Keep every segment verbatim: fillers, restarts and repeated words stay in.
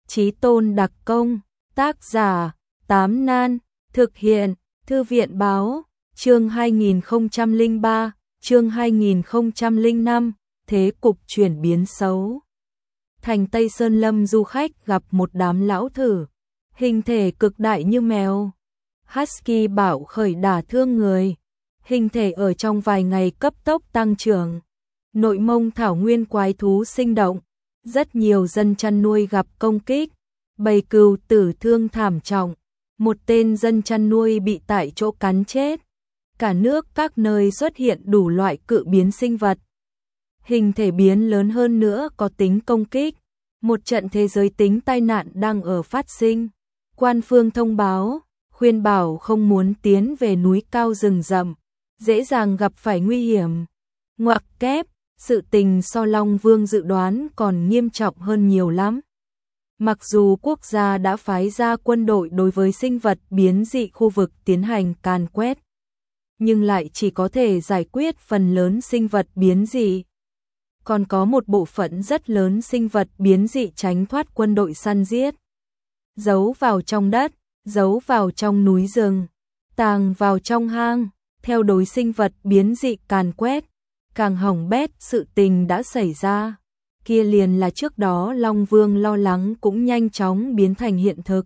Chí Tôn đặc công, tác giả, Tám Nan, thực hiện, Thư viện báo, chương hai nghìn không trăm lẻ ba, chương hai nghìn không trăm lẻ năm, thế cục chuyển biến xấu. Thành Tây Sơn Lâm du khách gặp một đám lão thử, hình thể cực đại như mèo. Husky bạo khởi đả thương người, hình thể ở trong vài ngày cấp tốc tăng trưởng. Nội Mông thảo nguyên quái thú sinh động, rất nhiều dân chăn nuôi gặp công kích, bầy cừu tử thương thảm trọng, một tên dân chăn nuôi bị tại chỗ cắn chết. Cả nước các nơi xuất hiện đủ loại cự biến sinh vật. Hình thể biến lớn hơn nữa có tính công kích, một trận thế giới tính tai nạn đang ở phát sinh. Quan phương thông báo, khuyên bảo không muốn tiến về núi cao rừng rậm, dễ dàng gặp phải nguy hiểm. Ngoặc kép, sự tình so Long Vương dự đoán còn nghiêm trọng hơn nhiều lắm. Mặc dù quốc gia đã phái ra quân đội đối với sinh vật biến dị khu vực tiến hành càn quét, nhưng lại chỉ có thể giải quyết phần lớn sinh vật biến dị. Còn có một bộ phận rất lớn sinh vật biến dị tránh thoát quân đội săn giết. Giấu vào trong đất, giấu vào trong núi rừng, tàng vào trong hang, theo đối sinh vật biến dị càn quét. Càng hỏng bét sự tình đã xảy ra, kia liền là trước đó Long Vương lo lắng cũng nhanh chóng biến thành hiện thực.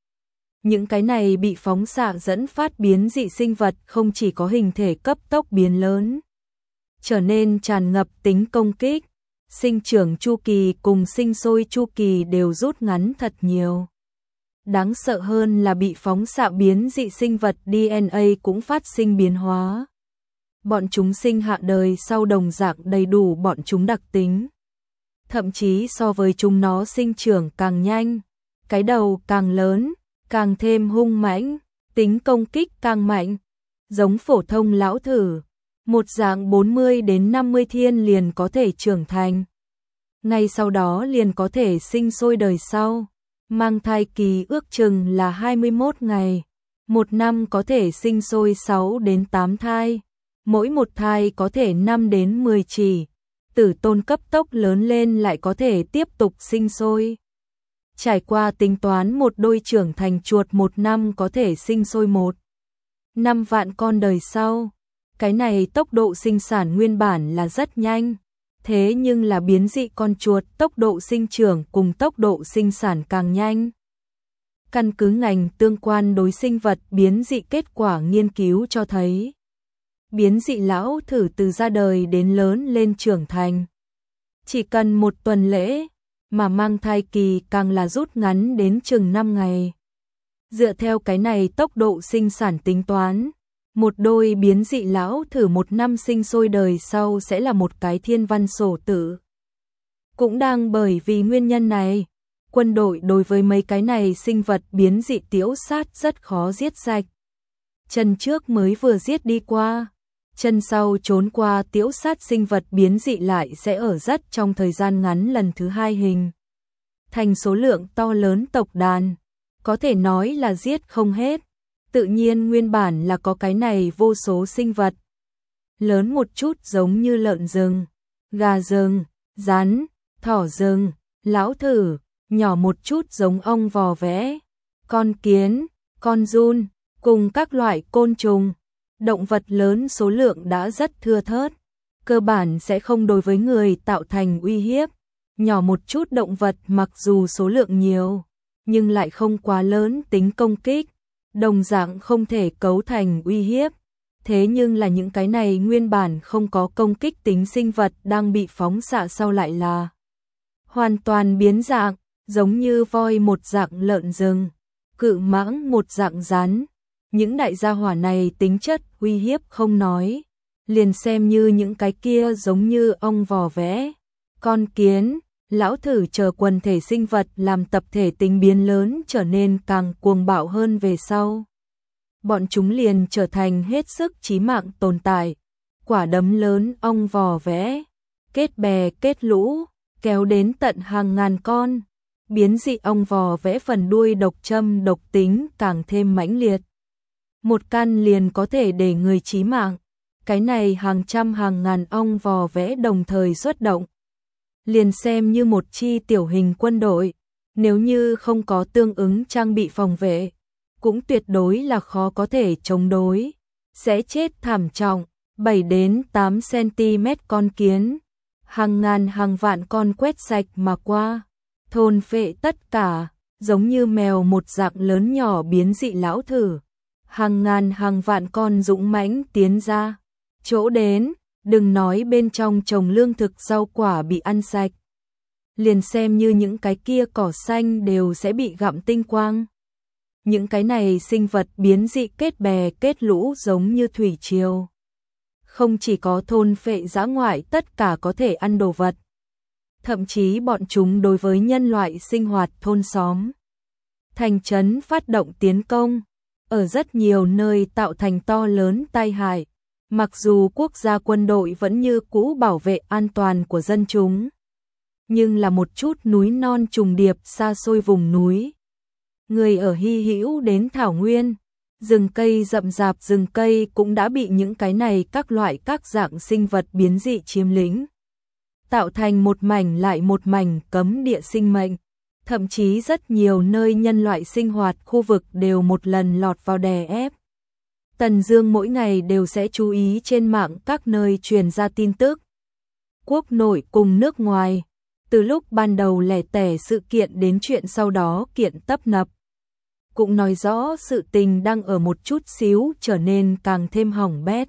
Những cái này bị phóng xạ dẫn phát biến dị sinh vật không chỉ có hình thể cấp tốc biến lớn, trở nên tràn ngập tính công kích, sinh trưởng chu kỳ cùng sinh sôi chu kỳ đều rút ngắn thật nhiều. Đáng sợ hơn là bị phóng xạ biến dị sinh vật đê en a cũng phát sinh biến hóa. Bọn chúng sinh hạ đời sau đồng dạng đầy đủ bọn chúng đặc tính. Thậm chí so với chúng nó sinh trưởng càng nhanh, cái đầu càng lớn, càng thêm hung mãnh, tính công kích càng mạnh. Giống phổ thông lão thử, một dạng bốn mươi đến năm mươi thiên liền có thể trưởng thành. Ngay sau đó liền có thể sinh sôi đời sau. Mang thai kỳ ước chừng là hai mươi mốt ngày. Một năm có thể sinh sôi sáu đến tám thai. Mỗi một thai có thể năm đến mười chỉ. Tử tôn cấp tốc lớn lên lại có thể tiếp tục sinh sôi. Trải qua tính toán một đôi trưởng thành chuột một năm có thể sinh sôi một năm vạn con đời sau. Cái này tốc độ sinh sản nguyên bản là rất nhanh. Thế nhưng là biến dị con chuột tốc độ sinh trưởng cùng tốc độ sinh sản càng nhanh. Căn cứ ngành tương quan đối sinh vật biến dị kết quả nghiên cứu cho thấy, biến dị lão thử từ ra đời đến lớn lên trưởng thành chỉ cần một tuần lễ, mà mang thai kỳ càng là rút ngắn đến chừng năm ngày. Dựa theo cái này tốc độ sinh sản tính toán, một đôi biến dị lão thử một năm sinh sôi đời sau sẽ là một cái thiên văn sổ tử. Cũng đang bởi vì nguyên nhân này, quân đội đối với mấy cái này sinh vật biến dị tiễu sát rất khó giết sạch. Chân trước mới vừa giết đi qua, chân sau trốn qua tiễu sát sinh vật biến dị lại sẽ ở rất trong thời gian ngắn lần thứ hai hình thành số lượng to lớn tộc đàn, có thể nói là giết không hết. Tự nhiên nguyên bản là có cái này vô số sinh vật. Lớn một chút giống như lợn rừng, gà rừng, rắn, thỏ rừng, lão thử, nhỏ một chút giống ong vò vẽ, con kiến, con giun, cùng các loại côn trùng. Động vật lớn số lượng đã rất thưa thớt, cơ bản sẽ không đối với người tạo thành uy hiếp. Nhỏ một chút động vật mặc dù số lượng nhiều, nhưng lại không quá lớn tính công kích, đồng dạng không thể cấu thành uy hiếp. Thế nhưng là những cái này nguyên bản không có công kích tính sinh vật đang bị phóng xạ sau lại là hoàn toàn biến dạng, giống như voi một dạng lợn rừng, cự mãng một dạng rắn. Những đại gia hỏa này tính chất uy hiếp không nói, liền xem như những cái kia giống như ong vò vẽ, con kiến, lão thử chờ quần thể sinh vật làm tập thể tính biến lớn trở nên càng cuồng bạo hơn về sau. Bọn chúng liền trở thành hết sức chí mạng tồn tại. Quả đấm lớn ong vò vẽ, kết bè kết lũ, kéo đến tận hàng ngàn con. Biến dị ong vò vẽ phần đuôi độc châm độc tính càng thêm mãnh liệt. Một căn liền có thể để người chí mạng. Cái này hàng trăm hàng ngàn ong vò vẽ đồng thời xuất động, liền xem như một chi tiểu hình quân đội, Nếu như không có tương ứng trang bị phòng vệ, cũng tuyệt đối là khó có thể chống đối, sẽ chết thảm trọng. bảy đến tám xăng-ti-mét con kiến, hàng ngàn hàng vạn con quét sạch mà qua, thôn phệ tất cả, giống như mèo một dạng lớn nhỏ biến dị lão thử. Hàng ngàn hàng vạn con dũng mãnh tiến ra, chỗ đến, đừng nói bên trong trồng lương thực rau quả bị ăn sạch. Liền xem như những cái kia cỏ xanh đều sẽ bị gặm tinh quang. Những cái này sinh vật biến dị kết bè kết lũ giống như thủy triều. Không chỉ có thôn phệ dã ngoại tất cả có thể ăn đồ vật. Thậm chí bọn chúng đối với nhân loại sinh hoạt thôn xóm, thành trấn phát động tiến công, ở rất nhiều nơi tạo thành to lớn tai hại. Mặc dù quốc gia quân đội vẫn như cũ bảo vệ an toàn của dân chúng, nhưng là một chút núi non trùng điệp xa xôi vùng núi, người ở hy hữu đến thảo nguyên, rừng cây rậm rạp rừng cây cũng đã bị những cái này các loại các dạng sinh vật biến dị chiếm lĩnh, tạo thành một mảnh lại một mảnh cấm địa sinh mệnh. Thậm chí rất nhiều nơi nhân loại sinh hoạt khu vực đều một lần lọt vào đè ép. Tần Dương mỗi ngày đều sẽ chú ý trên mạng các nơi truyền ra tin tức. Quốc nội cùng nước ngoài, từ lúc ban đầu lẻ tẻ sự kiện đến chuyện sau đó kiện tấp nập. Cũng nói rõ sự tình đang ở một chút xíu trở nên càng thêm hỏng bét.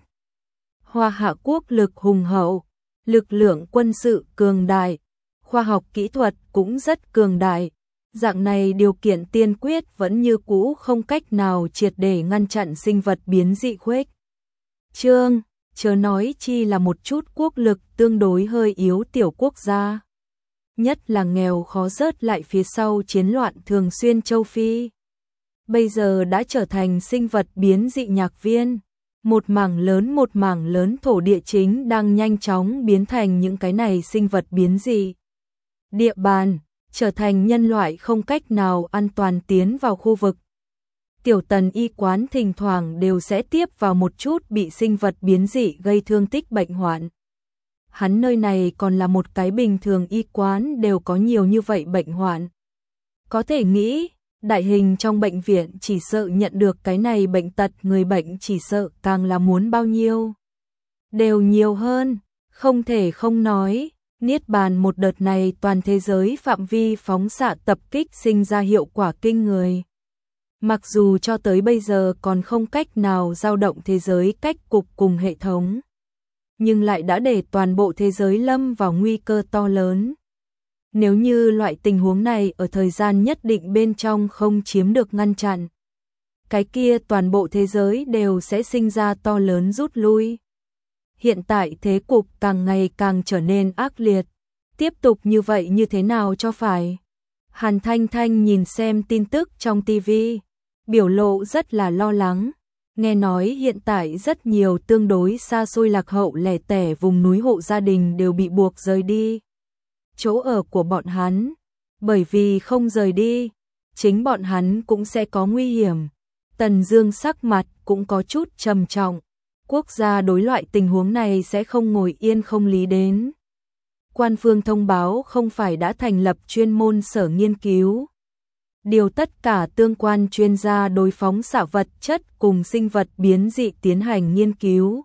Hoa Hạ quốc lực hùng hậu, lực lượng quân sự cường đại, khoa học kỹ thuật cũng rất cường đại. Dạng này điều kiện tiên quyết vẫn như cũ không cách nào triệt để ngăn chặn sinh vật biến dị khuếch trương, chớ nói chi là một chút quốc lực tương đối hơi yếu tiểu quốc gia. Nhất là nghèo khó rớt lại phía sau chiến loạn thường xuyên châu Phi. Bây giờ đã trở thành sinh vật biến dị nhạc viên. Một mảng lớn một mảng lớn thổ địa chính đang nhanh chóng biến thành những cái này sinh vật biến dị. Địa bàn, trở thành nhân loại không cách nào an toàn tiến vào khu vực. Tiểu Tần y quán thỉnh thoảng đều sẽ tiếp vào một chút bị sinh vật biến dị gây thương tích bệnh hoạn. Hắn nơi này còn là một cái bình thường y quán đều có nhiều như vậy bệnh hoạn. Có thể nghĩ, đại hình trong bệnh viện chỉ sợ nhận được cái này bệnh tật người bệnh chỉ sợ càng là muốn bao nhiêu. Đều nhiều hơn, không thể không nói. Niết bàn một đợt này toàn thế giới phạm vi phóng xạ tập kích sinh ra hiệu quả kinh người. Mặc dù cho tới bây giờ còn không cách nào dao động thế giới cách cục cùng hệ thống, nhưng lại đã để toàn bộ thế giới lâm vào nguy cơ to lớn. Nếu như loại tình huống này ở thời gian nhất định bên trong không chiếm được ngăn chặn, cái kia toàn bộ thế giới đều sẽ sinh ra to lớn rút lui. Hiện tại thế cục càng ngày càng trở nên ác liệt. Tiếp tục như vậy như thế nào cho phải? Hàn Thanh Thanh nhìn xem tin tức trong ti vi, biểu lộ rất là lo lắng. Nghe nói hiện tại rất nhiều tương đối xa xôi lạc hậu lẻ tẻ vùng núi hộ gia đình đều bị buộc rời đi chỗ ở của bọn hắn. Bởi vì không rời đi, chính bọn hắn cũng sẽ có nguy hiểm. Tần Dương sắc mặt cũng có chút trầm trọng. Quốc gia đối loại tình huống này sẽ không ngồi yên không lý đến. Quan phương thông báo không phải đã thành lập chuyên môn sở nghiên cứu, điều tất cả tương quan chuyên gia đối phóng xạ vật chất cùng sinh vật biến dị tiến hành nghiên cứu.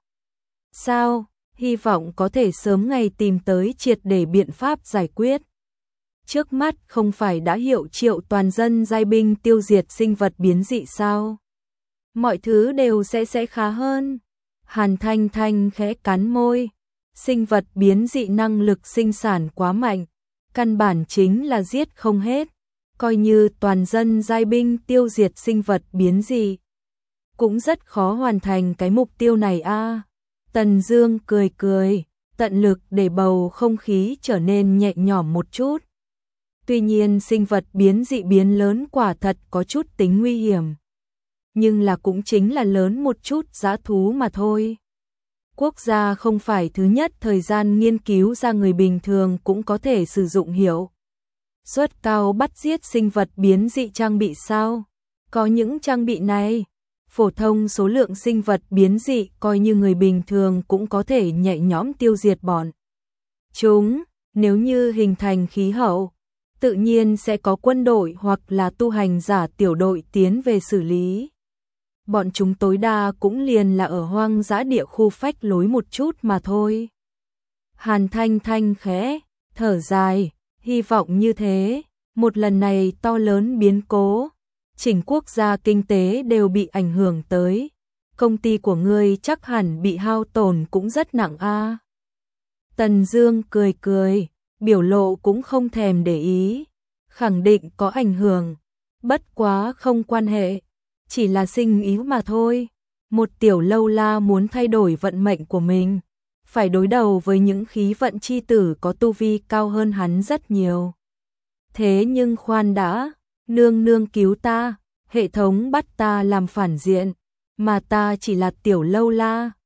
Sao? Hy vọng có thể sớm ngày tìm tới triệt để biện pháp giải quyết. Trước mắt không phải đã hiệu triệu toàn dân giai binh tiêu diệt sinh vật biến dị sao? Mọi thứ đều sẽ sẽ khá hơn. Hàn Thanh Thanh khẽ cắn môi. Sinh vật biến dị năng lực sinh sản quá mạnh, căn bản chính là giết không hết. Coi như toàn dân giai binh tiêu diệt sinh vật biến dị, cũng rất khó hoàn thành cái mục tiêu này a. À. Tần Dương cười cười, tận lực để bầu không khí trở nên nhẹ nhõm một chút. Tuy nhiên sinh vật biến dị biến lớn quả thật có chút tính nguy hiểm, nhưng là cũng chính là lớn một chút dã thú mà thôi. Quốc gia không phải thứ nhất thời gian nghiên cứu ra người bình thường cũng có thể sử dụng hiệu suất cao bắt giết sinh vật biến dị trang bị sao? Có những trang bị này, phổ thông số lượng sinh vật biến dị coi như người bình thường cũng có thể nhẹ nhõm tiêu diệt bọn chúng. Nếu như hình thành khí hậu, tự nhiên sẽ có quân đội hoặc là tu hành giả tiểu đội tiến về xử lý. Bọn chúng tối đa cũng liền là ở hoang dã địa khu phách lối một chút mà thôi. Hàn Thanh Thanh khẽ thở dài, hy vọng như thế, một lần này to lớn biến cố, chỉnh quốc gia kinh tế đều bị ảnh hưởng tới. Công ty của ngươi chắc hẳn bị hao tổn cũng rất nặng a. Tần Dương cười cười, biểu lộ cũng không thèm để ý, khẳng định có ảnh hưởng, bất quá không quan hệ, chỉ là sinh ý mà thôi. Một tiểu lâu la muốn thay đổi vận mệnh của mình, phải đối đầu với những khí vận chi tử có tu vi cao hơn hắn rất nhiều. Thế nhưng khoan đã, nương nương cứu ta, hệ thống bắt ta làm phản diện, mà ta chỉ là tiểu lâu la,